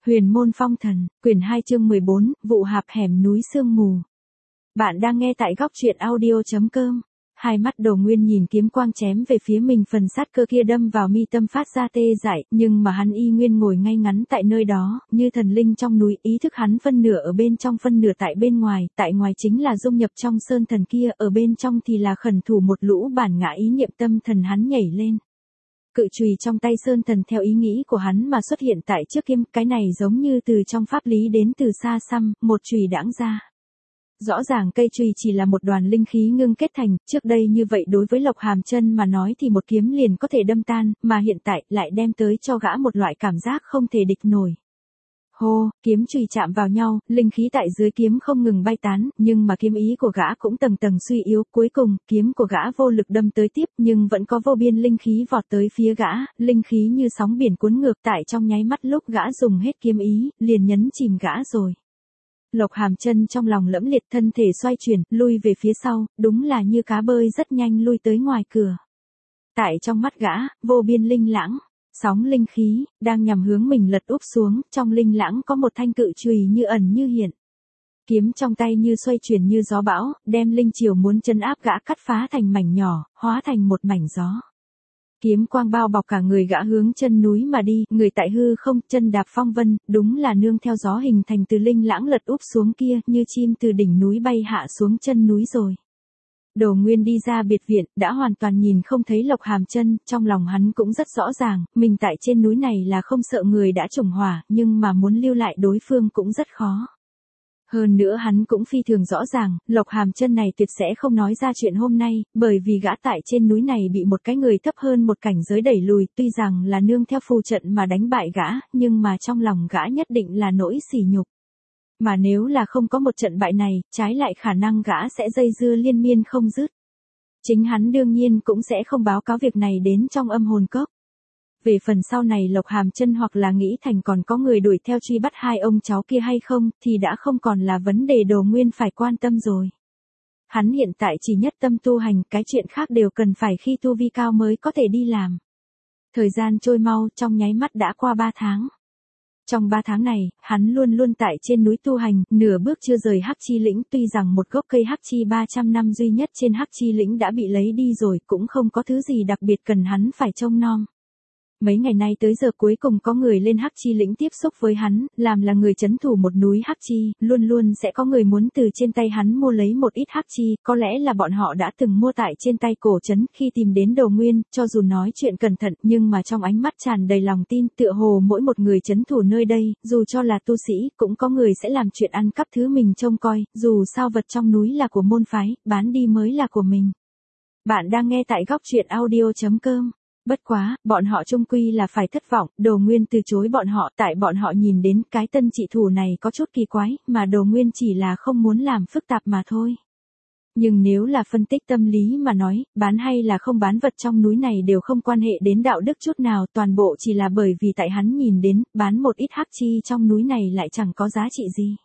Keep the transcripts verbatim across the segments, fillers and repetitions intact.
Huyền môn phong thần, quyển hai chương mười bốn, vụ hạp hẻm núi sương mù. Bạn đang nghe tại góc truyện audio.com. Hai mắt Đồ Nguyên nhìn kiếm quang chém về phía mình, phần sát cơ kia đâm vào mi tâm phát ra tê dại, nhưng mà hắn y nguyên ngồi ngay ngắn tại nơi đó, như thần linh trong núi, ý thức hắn phân nửa ở bên trong phân nửa tại bên ngoài, tại ngoài chính là dung nhập trong sơn thần kia, ở bên trong thì là khẩn thủ một lũ bản ngã ý niệm tâm thần hắn nhảy lên. Cự chùy trong tay sơn thần theo ý nghĩ của hắn mà xuất hiện tại trước kiếm, cái này giống như từ trong pháp lý đến từ xa xăm, một chùy đãng ra. Rõ ràng cây chùy chỉ là một đoàn linh khí ngưng kết thành, trước đây như vậy đối với Lộc Hàm Chân mà nói thì một kiếm liền có thể đâm tan, mà hiện tại lại đem tới cho gã một loại cảm giác không thể địch nổi. Hô, kiếm chùy chạm vào nhau, linh khí tại dưới kiếm không ngừng bay tán, nhưng mà kiếm ý của gã cũng tầng tầng suy yếu, cuối cùng, kiếm của gã vô lực đâm tới tiếp, nhưng vẫn có vô biên linh khí vọt tới phía gã, linh khí như sóng biển cuốn ngược, tại trong nháy mắt lúc gã dùng hết kiếm ý, liền nhấn chìm gã rồi. Lộc Hàm Chân trong lòng lẫm liệt, thân thể xoay chuyển, lui về phía sau, đúng là như cá bơi rất nhanh lui tới ngoài cửa. Tại trong mắt gã, vô biên linh lãng, sóng linh khí, đang nhằm hướng mình lật úp xuống, trong linh lãng có một thanh cự chùy như ẩn như hiện. Kiếm trong tay như xoay chuyển như gió bão, đem linh chiều muốn chân áp gã cắt phá thành mảnh nhỏ, hóa thành một mảnh gió. Kiếm quang bao bọc cả người gã hướng chân núi mà đi, người tại hư không, chân đạp phong vân, đúng là nương theo gió hình thành từ linh lãng lật úp xuống kia, như chim từ đỉnh núi bay hạ xuống chân núi rồi. Đồ Nguyên đi ra biệt viện, đã hoàn toàn nhìn không thấy Lộc Hàm Chân, trong lòng hắn cũng rất rõ ràng, mình tại trên núi này là không sợ người đã trùng hỏa, nhưng mà muốn lưu lại đối phương cũng rất khó. Hơn nữa hắn cũng phi thường rõ ràng, Lộc Hàm Chân này tuyệt sẽ không nói ra chuyện hôm nay, bởi vì gã tại trên núi này bị một cái người thấp hơn một cảnh giới đẩy lùi, tuy rằng là nương theo phù trận mà đánh bại gã, nhưng mà trong lòng gã nhất định là nỗi sỉ nhục. Mà nếu là không có một trận bại này, trái lại khả năng gã sẽ dây dưa liên miên không dứt. Chính hắn đương nhiên cũng sẽ không báo cáo việc này đến trong âm hồn cốc. Về phần sau này Lộc Hàm Chân hoặc là nghĩ thành còn có người đuổi theo truy bắt hai ông cháu kia hay không, thì đã không còn là vấn đề Đồ Nguyên phải quan tâm rồi. Hắn hiện tại chỉ nhất tâm tu hành, cái chuyện khác đều cần phải khi tu vi cao mới có thể đi làm. Thời gian trôi mau, trong nháy mắt đã qua ba tháng. Trong ba tháng này, hắn luôn luôn tại trên núi tu hành, nửa bước chưa rời Hắc Chi Lĩnh, tuy rằng một gốc cây Hắc Chi ba trăm năm duy nhất trên Hắc Chi Lĩnh đã bị lấy đi rồi, cũng không có thứ gì đặc biệt cần hắn phải trông nom. Mấy ngày nay tới giờ cuối cùng có người lên Hắc Chi Lĩnh tiếp xúc với hắn, làm là người trấn thủ một núi Hắc Chi, luôn luôn sẽ có người muốn từ trên tay hắn mua lấy một ít Hắc Chi, có lẽ là bọn họ đã từng mua tại trên tay cổ trấn, khi tìm đến Đồ Nguyên, cho dù nói chuyện cẩn thận, nhưng mà trong ánh mắt tràn đầy lòng tin, tựa hồ mỗi một người trấn thủ nơi đây, dù cho là tu sĩ, cũng có người sẽ làm chuyện ăn cắp thứ mình trông coi, dù sao vật trong núi là của môn phái, bán đi mới là của mình. Bạn đang nghe tại góc truyện audio.com. Bất quá, bọn họ chung quy là phải thất vọng, Đồ Nguyên từ chối bọn họ, tại bọn họ nhìn đến cái tân trị thủ này có chút kỳ quái, mà Đồ Nguyên chỉ là không muốn làm phức tạp mà thôi. Nhưng nếu là phân tích tâm lý mà nói, bán hay là không bán vật trong núi này đều không quan hệ đến đạo đức chút nào, toàn bộ chỉ là bởi vì tại hắn nhìn đến, bán một ít hắc chi trong núi này lại chẳng có giá trị gì.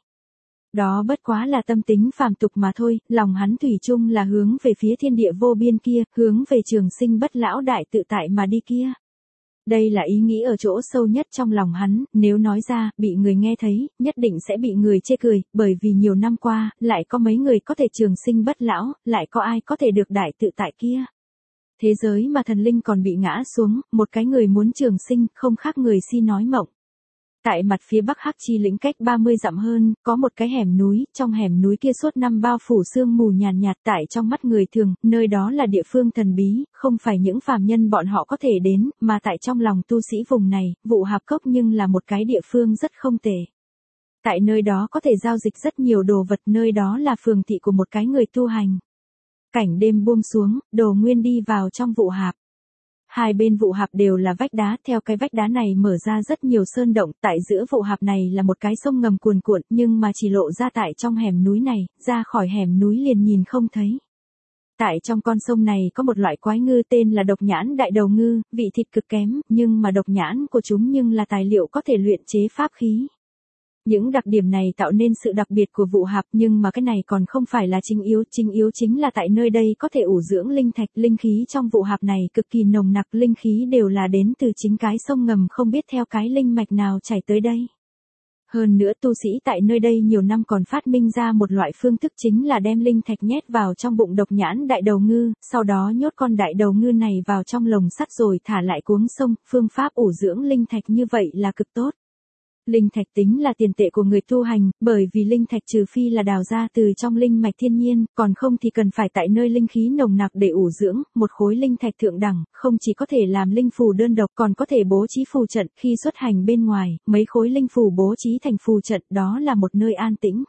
Đó bất quá là tâm tính phàm tục mà thôi, lòng hắn thủy chung là hướng về phía thiên địa vô biên kia, hướng về trường sinh bất lão đại tự tại mà đi kia. Đây là ý nghĩ ở chỗ sâu nhất trong lòng hắn, nếu nói ra, bị người nghe thấy, nhất định sẽ bị người chê cười, bởi vì nhiều năm qua, lại có mấy người có thể trường sinh bất lão, lại có ai có thể được đại tự tại kia. Thế giới mà thần linh còn bị ngã xuống, một cái người muốn trường sinh, không khác người si nói mộng. Tại mặt phía bắc Hắc Chi Lĩnh cách ba mươi dặm hơn, có một cái hẻm núi, trong hẻm núi kia suốt năm bao phủ sương mù nhàn nhạt, nhạt tại trong mắt người thường, nơi đó là địa phương thần bí, không phải những phàm nhân bọn họ có thể đến, mà tại trong lòng tu sĩ vùng này, vụ hạp cốc nhưng là một cái địa phương rất không tệ. Tại nơi đó có thể giao dịch rất nhiều đồ vật, nơi đó là phường thị của một cái người tu hành. Cảnh đêm buông xuống, Đồ Nguyên đi vào trong vụ hạp. Hai bên vụ hạp đều là vách đá, theo cái vách đá này mở ra rất nhiều sơn động, tại giữa vụ hạp này là một cái sông ngầm cuồn cuộn, nhưng mà chỉ lộ ra tại trong hẻm núi này, ra khỏi hẻm núi liền nhìn không thấy. Tại trong con sông này có một loại quái ngư tên là độc nhãn đại đầu ngư, vị thịt cực kém, nhưng mà độc nhãn của chúng nhưng là tài liệu có thể luyện chế pháp khí. Những đặc điểm này tạo nên sự đặc biệt của vụ hạp, nhưng mà cái này còn không phải là chính yếu, chính yếu chính là tại nơi đây có thể ủ dưỡng linh thạch, linh khí trong vụ hạp này cực kỳ nồng nặc, linh khí đều là đến từ chính cái sông ngầm không biết theo cái linh mạch nào chảy tới đây. Hơn nữa tu sĩ tại nơi đây nhiều năm còn phát minh ra một loại phương thức chính là đem linh thạch nhét vào trong bụng độc nhãn đại đầu ngư, sau đó nhốt con đại đầu ngư này vào trong lồng sắt rồi thả lại cuống sông, phương pháp ủ dưỡng linh thạch như vậy là cực tốt. Linh thạch tính là tiền tệ của người tu hành, bởi vì linh thạch trừ phi là đào ra từ trong linh mạch thiên nhiên, còn không thì cần phải tại nơi linh khí nồng nặc để ủ dưỡng, một khối linh thạch thượng đẳng, không chỉ có thể làm linh phù đơn độc còn có thể bố trí phù trận, khi xuất hành bên ngoài, mấy khối linh phù bố trí thành phù trận, đó là một nơi an tĩnh.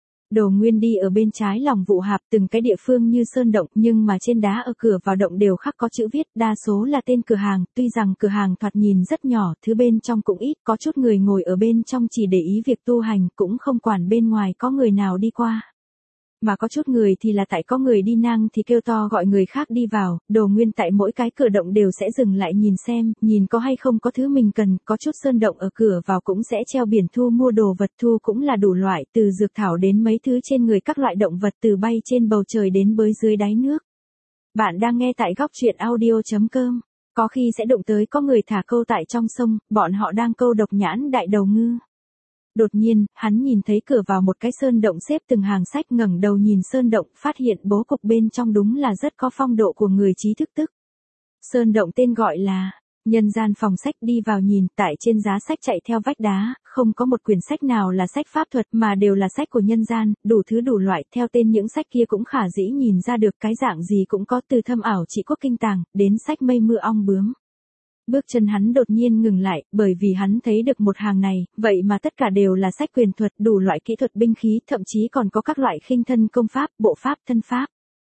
Đồ Nguyên đi ở bên trái lòng vụ hạp, từng cái địa phương như sơn động, nhưng mà trên đá ở cửa vào động đều khắc có chữ viết, đa số là tên cửa hàng, tuy rằng cửa hàng thoạt nhìn rất nhỏ, thứ bên trong cũng ít, có chút người ngồi ở bên trong chỉ để ý việc tu hành, cũng không quản bên ngoài có người nào đi qua. Mà có chút người thì là tại có người đi ngang thì kêu to gọi người khác đi vào, Đồ Nguyên tại mỗi cái cửa động đều sẽ dừng lại nhìn xem, nhìn có hay không có thứ mình cần, có chút sơn động ở cửa vào cũng sẽ treo biển thu mua đồ vật, thu cũng là đủ loại, từ dược thảo đến mấy thứ trên người các loại động vật, từ bay trên bầu trời đến bơi dưới đáy nước. Bạn đang nghe tại góc truyện audio chấm com, có khi sẽ đụng tới có người thả câu tại trong sông, bọn họ đang câu độc nhãn đại đầu ngư. Đột nhiên, hắn nhìn thấy cửa vào một cái sơn động xếp từng hàng sách, ngẩng đầu nhìn sơn động, phát hiện bố cục bên trong đúng là rất có phong độ của người trí thức tức. Sơn động tên gọi là Nhân gian phòng sách, đi vào nhìn, tại trên giá sách chạy theo vách đá, không có một quyển sách nào là sách pháp thuật mà đều là sách của nhân gian, đủ thứ đủ loại, theo tên những sách kia cũng khả dĩ nhìn ra được cái dạng gì cũng có, từ thâm ảo trị quốc kinh tàng, đến sách mây mưa ong bướm. Bước chân hắn đột nhiên ngừng lại, bởi vì hắn thấy được một hàng này, vậy mà tất cả đều là sách quyền thuật, đủ loại kỹ thuật binh khí, thậm chí còn có các loại khinh thân công pháp, bộ pháp, thân pháp.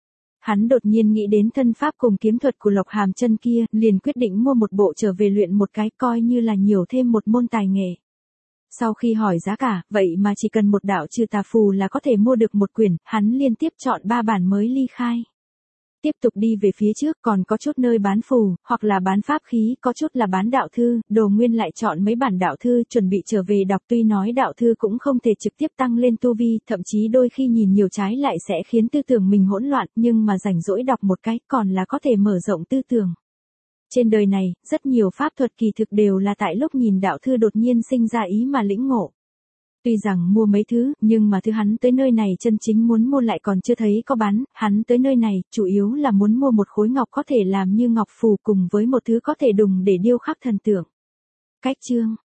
Hắn đột nhiên nghĩ đến thân pháp cùng kiếm thuật của Lộc Hàm Chân kia, liền quyết định mua một bộ trở về luyện một cái, coi như là nhiều thêm một môn tài nghệ. Sau khi hỏi giá cả, vậy mà chỉ cần một đạo trừ tà phù là có thể mua được một quyển, hắn liên tiếp chọn ba bản mới ly khai. Tiếp tục đi về phía trước, còn có chút nơi bán phù, hoặc là bán pháp khí, có chút là bán đạo thư, Đồ Nguyên lại chọn mấy bản đạo thư, chuẩn bị trở về đọc, tuy nói đạo thư cũng không thể trực tiếp tăng lên tu vi, thậm chí đôi khi nhìn nhiều trái lại sẽ khiến tư tưởng mình hỗn loạn, nhưng mà rảnh rỗi đọc một cái, còn là có thể mở rộng tư tưởng. Trên đời này, rất nhiều pháp thuật kỳ thực đều là tại lúc nhìn đạo thư đột nhiên sinh ra ý mà lĩnh ngộ. Tuy rằng mua mấy thứ, nhưng mà thứ hắn tới nơi này chân chính muốn mua lại còn chưa thấy có bán, hắn tới nơi này, chủ yếu là muốn mua một khối ngọc có thể làm như ngọc phù cùng với một thứ có thể đùng để điêu khắc thần tượng. Cách chương